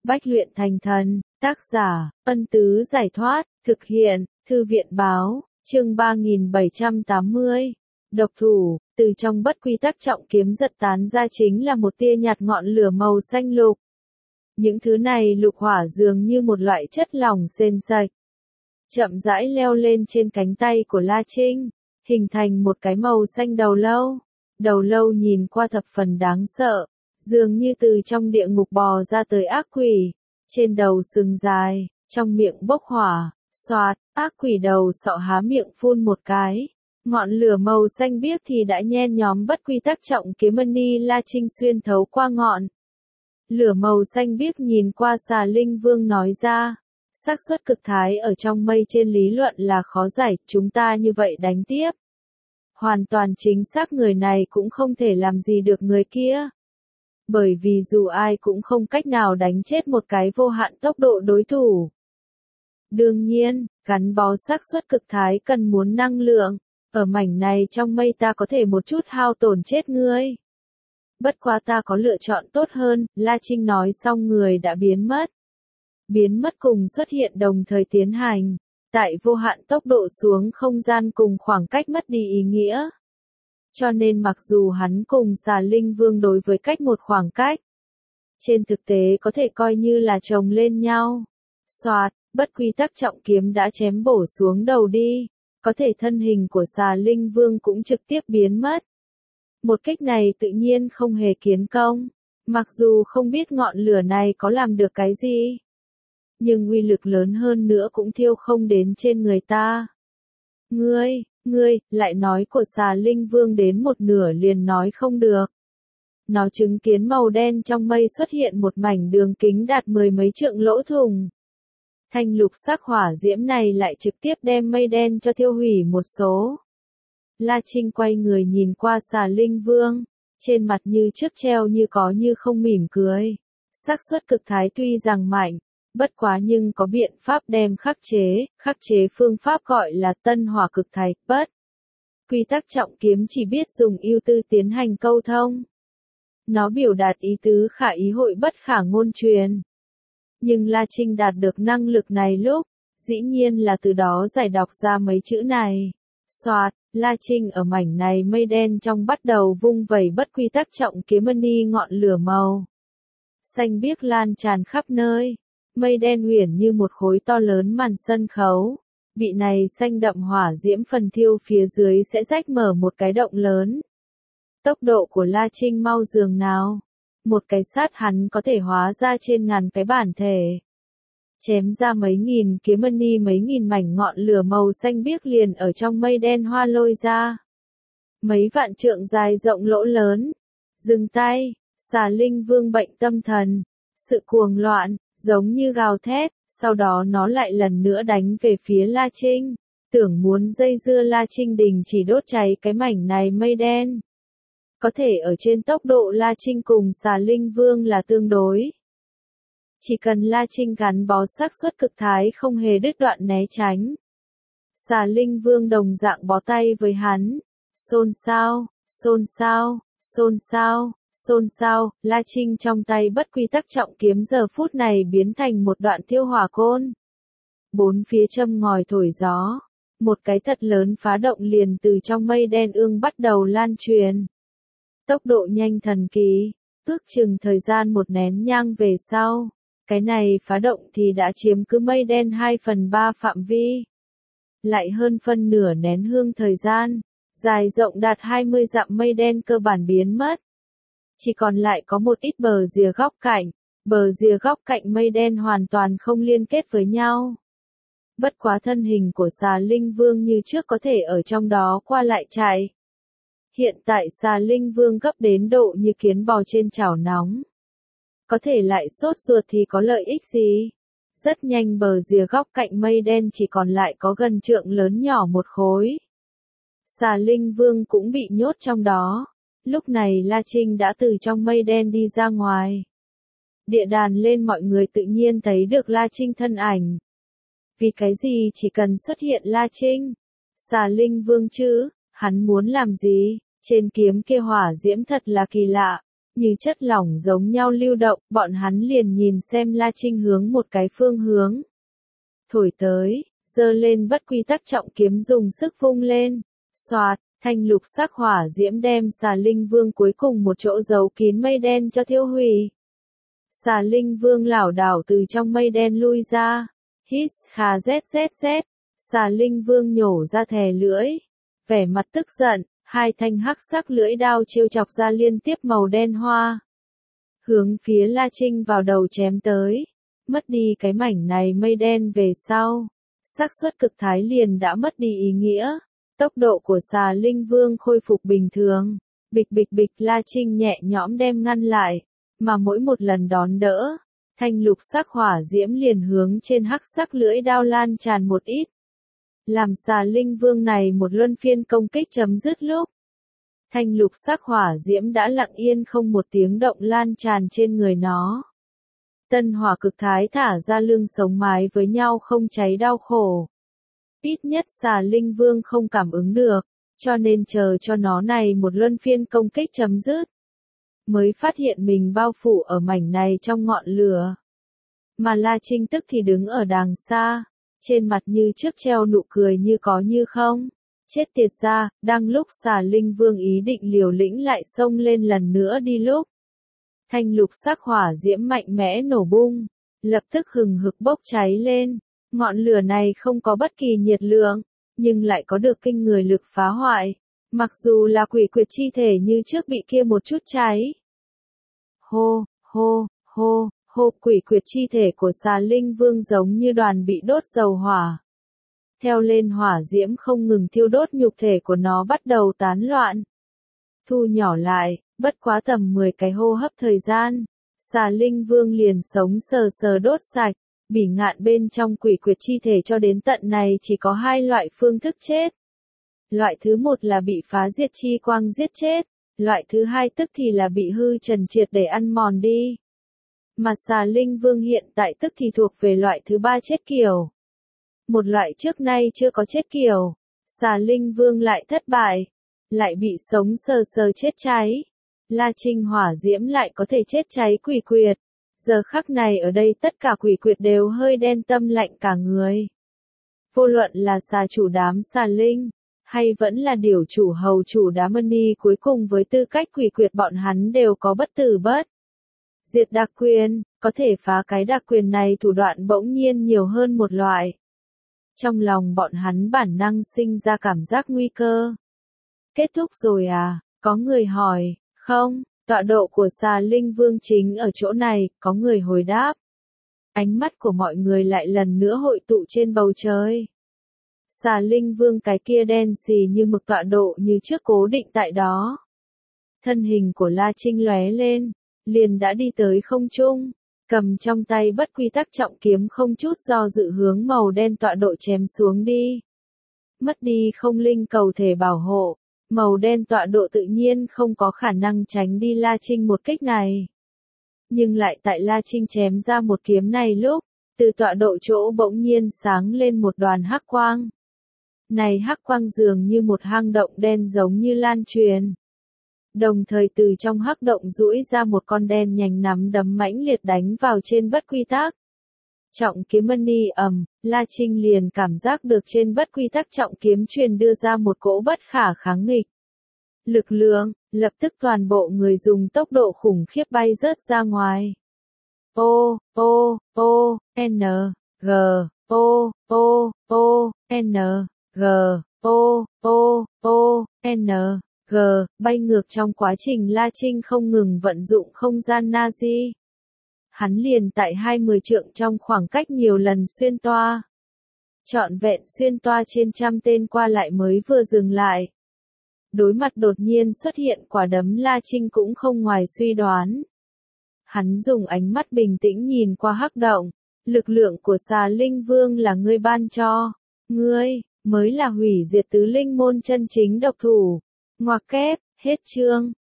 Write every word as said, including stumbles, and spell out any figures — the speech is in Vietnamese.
Bách luyện thành thần, tác giả, Ân Tứ Giải Thoát, thực hiện, Thư viện Báo, chương ba nghìn bảy trăm tám mươi. Độc thủ, từ trong bất quy tắc trọng kiếm giật tán ra chính là một tia nhạt ngọn lửa màu xanh lục. Những thứ này lục hỏa dường như một loại chất lỏng sền sạch. Chậm rãi leo lên trên cánh tay của La Trinh, hình thành một cái màu xanh đầu lâu. Đầu lâu nhìn qua thập phần đáng sợ, dường như từ trong địa ngục bò ra tới ác quỷ. Trên đầu sừng dài, trong miệng bốc hỏa, xoạt, ác quỷ đầu sọ há miệng phun một cái. Ngọn lửa màu xanh biếc thì đã nhen nhóm bất quy tắc trọng kiếm mani La Trinh xuyên thấu qua ngọn. Lửa màu xanh biếc nhìn qua Xà Linh Vương nói ra, xác suất cực thái ở trong mây trên lý luận là khó giải, chúng ta như vậy đánh tiếp. Hoàn toàn chính xác, người này cũng không thể làm gì được người kia. Bởi vì dù ai cũng không cách nào đánh chết một cái vô hạn tốc độ đối thủ. Đương nhiên, gắn bó xác suất cực thái cần muốn năng lượng, ở mảnh này trong mây ta có thể một chút hao tổn chết ngươi. Bất quá ta có lựa chọn tốt hơn, La Trinh nói xong người đã biến mất. Biến mất cùng xuất hiện đồng thời tiến hành, tại vô hạn tốc độ xuống không gian cùng khoảng cách mất đi ý nghĩa. Cho nên mặc dù hắn cùng Xà Linh Vương đối với cách một khoảng cách, trên thực tế có thể coi như là chồng lên nhau. Xoạt, bất quy tắc trọng kiếm đã chém bổ xuống đầu đi, có thể thân hình của Xà Linh Vương cũng trực tiếp biến mất. Một kích này tự nhiên không hề kiến công, mặc dù không biết ngọn lửa này có làm được cái gì, nhưng uy lực lớn hơn nữa cũng thiêu không đến trên người ta. Ngươi, ngươi, lại nói của Xà Linh Vương đến một nửa liền nói không được. Nó chứng kiến màu đen trong mây xuất hiện một mảnh đường kính đạt mười mấy trượng lỗ thủng. Thanh lục sắc hỏa diễm này lại trực tiếp đem mây đen cho thiêu hủy một số. La Trinh quay người nhìn qua Xà Linh Vương, trên mặt như trước treo như có như không mỉm cười. Xác suất cực thái tuy rằng mạnh, bất quá nhưng có biện pháp đem khắc chế, khắc chế phương pháp gọi là tân hỏa cực thái, bất. Quy tắc trọng kiếm chỉ biết dùng ưu tư tiến hành câu thông. Nó biểu đạt ý tứ khả ý hội bất khả ngôn truyền. Nhưng La Trinh đạt được năng lực này lúc, dĩ nhiên là từ đó giải đọc ra mấy chữ này. Xoạt, La Trinh ở mảnh này mây đen trong bắt đầu vung vẩy bất quy tắc trọng kiếm mani ngọn lửa màu xanh biếc lan tràn khắp nơi. Mây đen uyển như một khối to lớn màn sân khấu. Bị này xanh đậm hỏa diễm phần thiêu phía dưới sẽ rách mở một cái động lớn. Tốc độ của La Trinh mau dường nào. Một cái sát hắn có thể hóa ra trên ngàn cái bản thể. Chém ra mấy nghìn kiếm mani, mấy nghìn mảnh ngọn lửa màu xanh biếc liền ở trong mây đen hoa lôi ra. Mấy vạn trượng dài rộng lỗ lớn. Dừng tay, Xà Linh Vương bệnh tâm thần. Sự cuồng loạn, giống như gào thét, sau đó nó lại lần nữa đánh về phía La Trinh. Tưởng muốn dây dưa La Trinh đình chỉ đốt cháy cái mảnh này mây đen. Có thể ở trên tốc độ La Trinh cùng Xà Linh Vương là tương đối. Chỉ cần La Trinh gắn bó xác suất cực thái không hề đứt đoạn né tránh. Xà Linh Vương đồng dạng bó tay với hắn. Xôn xao, xôn xao, xôn xao, xôn xao, La Trinh trong tay bất quy tắc trọng kiếm giờ phút này biến thành một đoạn thiêu hỏa côn. Bốn phía châm ngòi thổi gió. Một cái thật lớn phá động liền từ trong mây đen ương bắt đầu lan truyền. Tốc độ nhanh thần kỳ, ước chừng thời gian một nén nhang về sau. Cái này phá động thì đã chiếm cứ mây đen hai phần ba phạm vi. Lại hơn phân nửa nén hương thời gian, dài rộng đạt hai mươi dặm mây đen cơ bản biến mất. Chỉ còn lại có một ít bờ rìa góc cạnh, bờ rìa góc cạnh mây đen hoàn toàn không liên kết với nhau. Bất quá thân hình của Xà Linh Vương như trước có thể ở trong đó qua lại chạy. Hiện tại Xà Linh Vương gấp đến độ như kiến bò trên chảo nóng. Có thể lại sốt ruột thì có lợi ích gì? Rất nhanh bờ rìa góc cạnh mây đen chỉ còn lại có gần trượng lớn nhỏ một khối. Xà Linh Vương cũng bị nhốt trong đó. Lúc này La Trinh đã từ trong mây đen đi ra ngoài. Địa đàn lên mọi người tự nhiên thấy được La Trinh thân ảnh. Vì cái gì chỉ cần xuất hiện La Trinh? Xà Linh Vương chứ, hắn muốn làm gì? Trên kiếm kia hỏa diễm thật là kỳ lạ. như chất lỏng giống nhau lưu động, bọn hắn liền nhìn xem La Trinh hướng một cái phương hướng. Thổi tới, giơ lên bất quy tắc trọng kiếm dùng sức vung lên, xoạt, thanh lục sắc hỏa diễm đem Xà Linh Vương cuối cùng một chỗ giấu kín mây đen cho thiêu hủy. Xà Linh Vương lảo đảo từ trong mây đen lui ra, hít kha zzz, Xà Linh Vương nhổ ra thè lưỡi, vẻ mặt tức giận, hai thanh hắc sắc lưỡi đao trêu chọc ra liên tiếp màu đen hoa. Hướng phía La Trinh vào đầu chém tới, mất đi cái mảnh này mây đen về sau, xác suất cực thái liền đã mất đi ý nghĩa, tốc độ của Xà Linh Vương khôi phục bình thường, bịch bịch bịch La Trinh nhẹ nhõm đem ngăn lại, mà mỗi một lần đón đỡ, thanh lục sắc hỏa diễm liền hướng trên hắc sắc lưỡi đao lan tràn một ít. Làm Xà Linh Vương này một luân phiên công kích chấm dứt lúc, thanh lục sắc hỏa diễm đã lặng yên không một tiếng động lan tràn trên người nó. Tân hỏa cực thái thả ra lưng sống mái với nhau không cháy đau khổ. Ít nhất Xà Linh Vương không cảm ứng được, cho nên chờ cho nó này một luân phiên công kích chấm dứt, mới phát hiện mình bao phủ ở mảnh này trong ngọn lửa. Mà La Trinh tức thì đứng ở đàng xa, trên mặt như trước treo nụ cười như có như không. Chết tiệt ra, đang lúc Xà Linh Vương ý định liều lĩnh lại xông lên lần nữa đi lúc. Thanh lục sắc hỏa diễm mạnh mẽ nổ bung, lập tức hừng hực bốc cháy lên. Ngọn lửa này không có bất kỳ nhiệt lượng, nhưng lại có được kinh người lực phá hoại. Mặc dù là quỷ quyệt chi thể như trước bị kia một chút cháy. Hô, hô, hô, hô, quỷ quyệt chi thể của Xà Linh Vương giống như đoàn bị đốt dầu hỏa. Theo lên hỏa diễm không ngừng thiêu đốt nhục thể của nó bắt đầu tán loạn. Thu nhỏ lại, bất quá tầm mười cái hô hấp thời gian, Xà Linh Vương liền sống sờ sờ đốt sạch, bỉ ngạn bên trong quỷ quyệt chi thể cho đến tận này chỉ có hai loại phương thức chết. Loại thứ một là bị phá diệt chi quang giết chết, loại thứ hai tức thì là bị hư trần triệt để ăn mòn đi. Mà Xà Linh Vương hiện tại tức thì thuộc về loại thứ ba chết kiểu. Một loại trước nay chưa có chết kiểu, Xà Linh Vương lại thất bại, lại bị sống sờ sờ chết cháy. La Trinh hỏa diễm lại có thể chết cháy quỷ quyệt. Giờ khắc này ở đây tất cả quỷ quyệt đều hơi đen tâm lạnh cả người. Vô luận là xà chủ đám Xà Linh, hay vẫn là điều chủ hầu chủ đám Mani cuối cùng với tư cách quỷ quyệt bọn hắn đều có bất tử bất diệt đặc quyền, có thể phá cái đặc quyền này thủ đoạn bỗng nhiên nhiều hơn một loại. Trong lòng bọn hắn bản năng sinh ra cảm giác nguy cơ. Kết thúc rồi à, có người hỏi, không, tọa độ của Xà Linh Vương chính ở chỗ này, có người hồi đáp. Ánh mắt của mọi người lại lần nữa hội tụ trên bầu trời. Xà Linh Vương cái kia đen xì như mực tọa độ như trước cố định tại đó. Thân hình của La Trinh lóe lên, liền đã đi tới không trung, cầm trong tay bất quy tắc trọng kiếm không chút do dự hướng màu đen tọa độ chém xuống đi. Mất đi không linh cầu thể bảo hộ, màu đen tọa độ tự nhiên không có khả năng tránh đi La Trinh một kích này. Nhưng lại tại La Trinh chém ra một kiếm này lúc, từ tọa độ chỗ bỗng nhiên sáng lên một đoàn hắc quang. Này hắc quang dường như một hang động đen giống như lan truyền. Đồng thời từ trong hắc động duỗi ra một con đen nhành nắm đấm mãnh liệt đánh vào trên bất quy tắc. Trọng kiếm Mani ầm, La Trinh liền cảm giác được trên bất quy tắc trọng kiếm truyền đưa ra một cỗ bất khả kháng nghịch. Lực lượng, lập tức toàn bộ người dùng tốc độ khủng khiếp bay rớt ra ngoài. O, O, O, N, G, O, O, O, N, G, O, O, O, N, G, bay ngược trong quá trình La Trinh không ngừng vận dụng không gian Nazi. Hắn liền tại hai mươi trượng trong khoảng cách nhiều lần xuyên toa. Trọn vẹn xuyên toa trên trăm tên qua lại mới vừa dừng lại. Đối mặt đột nhiên xuất hiện quả đấm La Trinh cũng không ngoài suy đoán. Hắn dùng ánh mắt bình tĩnh nhìn qua hắc động. Lực lượng của Xà Linh Vương là ngươi ban cho. Ngươi, mới là hủy diệt tứ linh môn chân chính độc thủ. Ngoặc kép, hết chương.